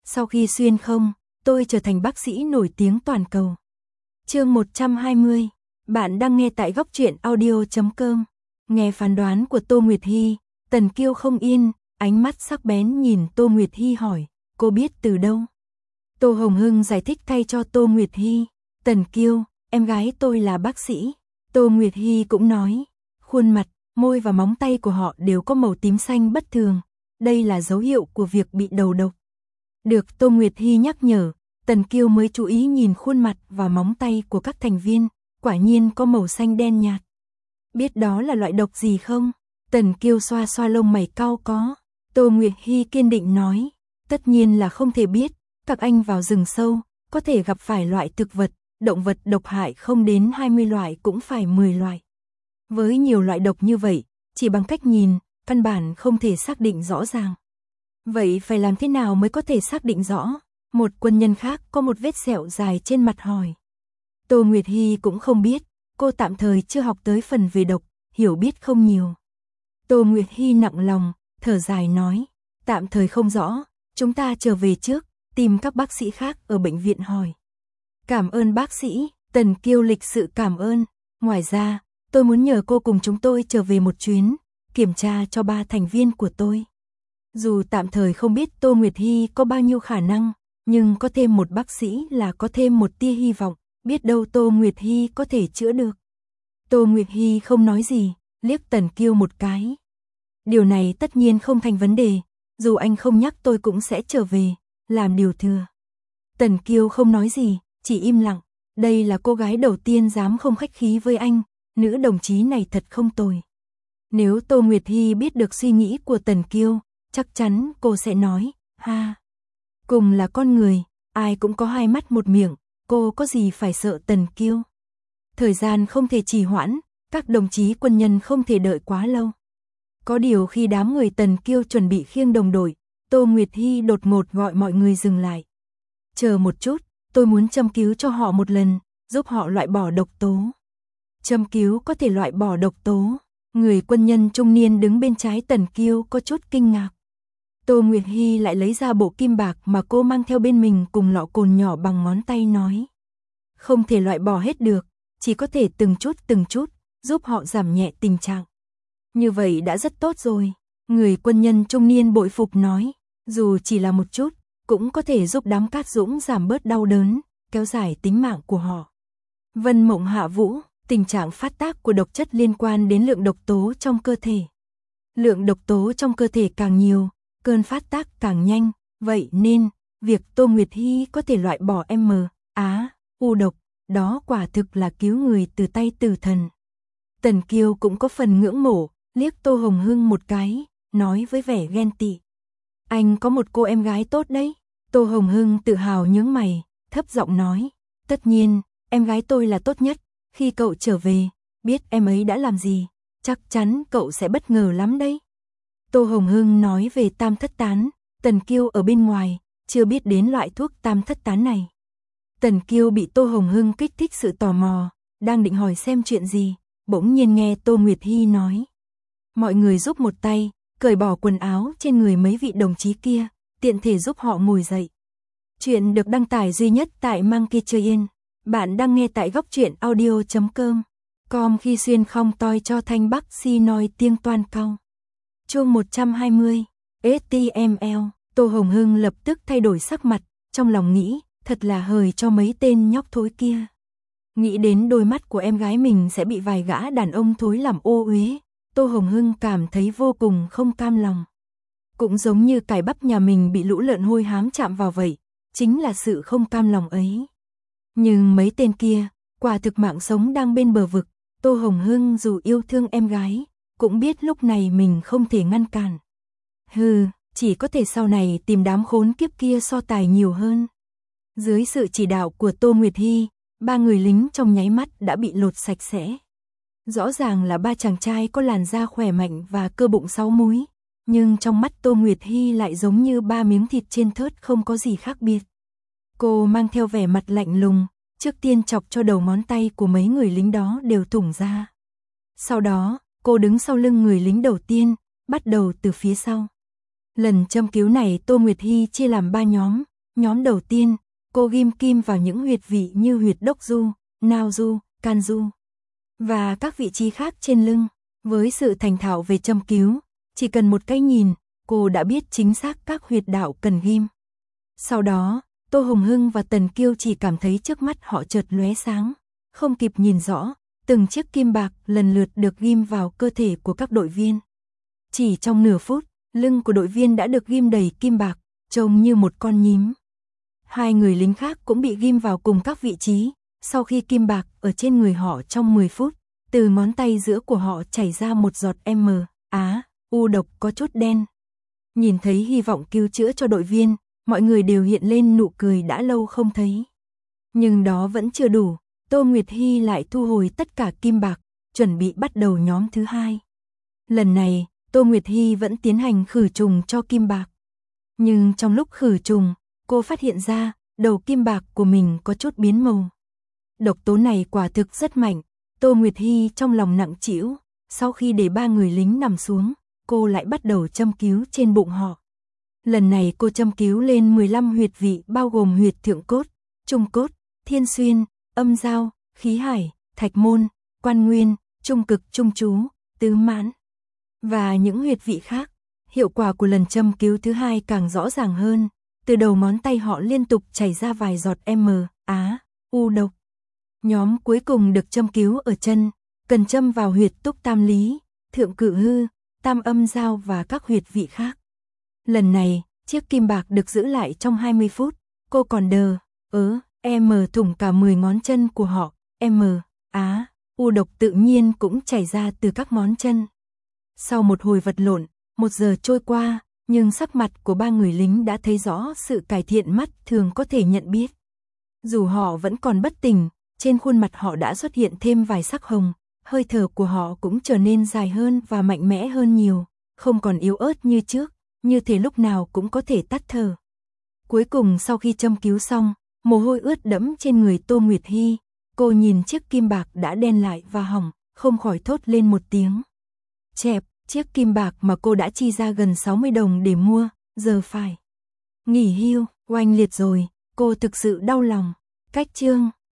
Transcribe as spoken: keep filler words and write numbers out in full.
Sau khi xuyên không, tôi trở thành bác sĩ nổi tiếng toàn cầu. Chương một trăm hai mươi. Bạn đang nghe tại góc truyện audio chấm com. Nghe phán đoán của Tô Nguyệt Hy, Tần Kiêu không yên, ánh mắt sắc bén nhìn Tô Nguyệt Hy hỏi, cô biết từ đâu? Tô Hồng Hưng giải thích thay cho Tô Nguyệt Hy, Tần Kiêu, em gái tôi là bác sĩ. Tô Nguyệt Hy cũng nói, khuôn mặt, môi và móng tay của họ đều có màu tím xanh bất thường, đây là dấu hiệu của việc bị đầu độc. Được Tô Nguyệt Hy nhắc nhở, Tần Kiêu mới chú ý nhìn khuôn mặt và móng tay của các thành viên, quả nhiên có màu xanh đen nhạt. Biết đó là loại độc gì không? Tần Kiêu xoa xoa lông mày cau có. Tô Nguyệt Hy kiên định nói, tất nhiên là không thể biết, các anh vào rừng sâu, có thể gặp phải loại thực vật, động vật độc hại không đến hai mươi loại cũng phải mười loại. Với nhiều loại độc như vậy, chỉ bằng cách nhìn, căn bản không thể xác định rõ ràng. Vậy phải làm thế nào mới có thể xác định rõ? Một quân nhân khác có một vết sẹo dài trên mặt hỏi. Tô Nguyệt Hy cũng không biết, cô tạm thời chưa học tới phần về độc, hiểu biết không nhiều. Tô Nguyệt Hy nặng lòng, thở dài nói, tạm thời không rõ, chúng ta trở về trước, tìm các bác sĩ khác ở bệnh viện hỏi. Cảm ơn bác sĩ, Tần Kiêu lịch sự cảm ơn. Ngoài ra, tôi muốn nhờ cô cùng chúng tôi trở về một chuyến, kiểm tra cho ba thành viên của tôi. Dù tạm thời không biết Tô Nguyệt Hy có bao nhiêu khả năng, nhưng có thêm một bác sĩ là có thêm một tia hy vọng, biết đâu Tô Nguyệt Hy có thể chữa được. Tô Nguyệt Hy không nói gì, liếc Tần Kiêu một cái. Điều này tất nhiên không thành vấn đề, dù anh không nhắc tôi cũng sẽ trở về, làm điều thừa. Tần Kiêu không nói gì, chỉ im lặng, đây là cô gái đầu tiên dám không khách khí với anh, nữ đồng chí này thật không tồi. Nếu Tô Nguyệt Hy biết được suy nghĩ của Tần Kiêu, chắc chắn cô sẽ nói, ha. Cùng là con người, ai cũng có hai mắt một miệng, cô có gì phải sợ Tần Kiêu. Thời gian không thể trì hoãn, các đồng chí quân nhân không thể đợi quá lâu. Có điều khi đám người Tần Kiêu chuẩn bị khiêng đồng đội, Tô Nguyệt Hy đột ngột gọi mọi người dừng lại. Chờ một chút, tôi muốn châm cứu cho họ một lần, giúp họ loại bỏ độc tố. Châm cứu có thể loại bỏ độc tố. Người quân nhân trung niên đứng bên trái Tần Kiêu có chút kinh ngạc. Tô Nguyệt Hy lại lấy ra bộ kim bạc mà cô mang theo bên mình cùng lọ cồn nhỏ bằng ngón tay nói. Không thể loại bỏ hết được, chỉ có thể từng chút từng chút, giúp họ giảm nhẹ tình trạng. Như vậy đã rất tốt rồi. Người quân nhân trung niên bội phục nói, dù chỉ là một chút, cũng có thể giúp đám Cát Dũng giảm bớt đau đớn, kéo dài tính mạng của họ. Vân Mộng Hạ Vũ, tình trạng phát tác của độc chất liên quan đến lượng độc tố trong cơ thể. Lượng độc tố trong cơ thể càng nhiều, cơn phát tác càng nhanh, vậy nên, việc Tô Nguyệt Hy có thể loại bỏ M, Á, U độc, đó quả thực là cứu người từ tay tử thần. Tần Kiêu cũng có phần ngưỡng mộ, liếc Tô Hồng Hưng một cái, nói với vẻ ghen tị. Anh có một cô em gái tốt đấy. Tô Hồng Hưng tự hào nhướng mày, thấp giọng nói, tất nhiên, em gái tôi là tốt nhất, khi cậu trở về, biết em ấy đã làm gì, chắc chắn cậu sẽ bất ngờ lắm đấy. Tô Hồng Hưng nói về tam thất tán, Tần Kiêu ở bên ngoài, chưa biết đến loại thuốc tam thất tán này. Tần Kiêu bị Tô Hồng Hưng kích thích sự tò mò, đang định hỏi xem chuyện gì, bỗng nhiên nghe Tô Nguyệt Hy nói. Mọi người giúp một tay, cởi bỏ quần áo trên người mấy vị đồng chí kia, tiện thể giúp họ ngồi dậy. Chuyện được đăng tải duy nhất tại Monkey Train. Bạn đang nghe tại góc truyện audio chấm com. Com khi xuyên không toi cho thanh bắc si nói tiếng toan cao. Chương một trăm hai mươi. ét tê em lờ. Tô Hồng Hưng lập tức thay đổi sắc mặt, trong lòng nghĩ, thật là hời cho mấy tên nhóc thối kia. Nghĩ đến đôi mắt của em gái mình sẽ bị vài gã đàn ông thối làm ô uế, Tô Hồng Hưng cảm thấy vô cùng không cam lòng. Cũng giống như cải bắp nhà mình bị lũ lợn hôi hám chạm vào vậy, chính là sự không cam lòng ấy. Nhưng mấy tên kia, quả thực mạng sống đang bên bờ vực, Tô Hồng Hưng dù yêu thương em gái, cũng biết lúc này mình không thể ngăn cản. Hừ, chỉ có thể sau này tìm đám khốn kiếp kia so tài nhiều hơn. Dưới sự chỉ đạo của Tô Nguyệt Hy, ba người lính trong nháy mắt đã bị lột sạch sẽ. Rõ ràng là ba chàng trai có làn da khỏe mạnh và cơ bụng sáu múi, nhưng trong mắt Tô Nguyệt Hy lại giống như ba miếng thịt trên thớt không có gì khác biệt. Cô mang theo vẻ mặt lạnh lùng, trước tiên chọc cho đầu ngón tay của mấy người lính đó đều thủng ra. Sau đó, cô đứng sau lưng người lính đầu tiên, bắt đầu từ phía sau. Lần châm cứu này Tô Nguyệt Hy chia làm ba nhóm, Nhóm đầu tiên, cô ghim kim vào những huyệt vị như huyệt đốc du, nao du, can du và các vị trí khác trên lưng. Với sự thành thạo về châm cứu, chỉ cần một cái nhìn, cô đã biết chính xác các huyệt đạo cần ghim. Sau đó, Tô Hồng Hưng và Tần Kiêu chỉ cảm thấy trước mắt họ chợt lóe sáng, không kịp nhìn rõ, từng chiếc kim bạc lần lượt được ghim vào cơ thể của các đội viên. Chỉ trong nửa phút, lưng của đội viên đã được ghim đầy kim bạc, trông như một con nhím. Hai người lính khác cũng bị ghim vào cùng các vị trí, sau khi kim bạc ở trên người họ trong mười phút, từ ngón tay giữa của họ chảy ra một giọt M, Á, U độc có chút đen. Nhìn thấy hy vọng cứu chữa cho đội viên, mọi người đều hiện lên nụ cười đã lâu không thấy. Nhưng đó vẫn chưa đủ, Tô Nguyệt Hy lại thu hồi tất cả kim bạc, chuẩn bị bắt đầu nhóm thứ hai. Lần này, Tô Nguyệt Hy vẫn tiến hành khử trùng cho kim bạc. Nhưng trong lúc khử trùng, cô phát hiện ra, đầu kim bạc của mình có chút biến màu. Độc tố này quả thực rất mạnh, Tô Nguyệt Hy trong lòng nặng trĩu, sau khi để ba người lính nằm xuống, cô lại bắt đầu châm cứu trên bụng họ. Lần này cô châm cứu lên mười lăm huyệt vị bao gồm huyệt thượng cốt, trung cốt, thiên xuyên, âm giao, khí hải, thạch môn, quan nguyên, trung cực trung chú, tứ mãn và những huyệt vị khác. Hiệu quả của lần châm cứu thứ hai càng rõ ràng hơn, từ đầu ngón tay họ liên tục chảy ra vài giọt M, Á, U độc. Nhóm cuối cùng được châm cứu ở chân, cần châm vào huyệt túc tam lý, thượng cự hư, tam âm giao và các huyệt vị khác. Lần này, chiếc kim bạc được giữ lại trong hai mươi phút, cô còn đờ, ớ, M thủng cả mười ngón chân của họ, M, Á, U độc tự nhiên cũng chảy ra từ các ngón chân. Sau một hồi vật lộn, một giờ trôi qua, nhưng sắc mặt của ba người lính đã thấy rõ sự cải thiện mắt thường có thể nhận biết. Dù họ vẫn còn bất tỉnh, trên khuôn mặt họ đã xuất hiện thêm vài sắc hồng, hơi thở của họ cũng trở nên dài hơn và mạnh mẽ hơn nhiều, không còn yếu ớt như trước, như thể lúc nào cũng có thể tắt thở. Cuối cùng sau khi châm cứu xong, mồ hôi ướt đẫm trên người Tô Nguyệt Hy, cô nhìn chiếc kim bạc đã đen lại và hỏng, không khỏi thốt lên một tiếng. Chẹp, chiếc kim bạc mà cô đã chi ra gần sáu mươi đồng để mua, giờ phải nghỉ hưu, oanh liệt rồi, cô thực sự đau lòng. Cách chương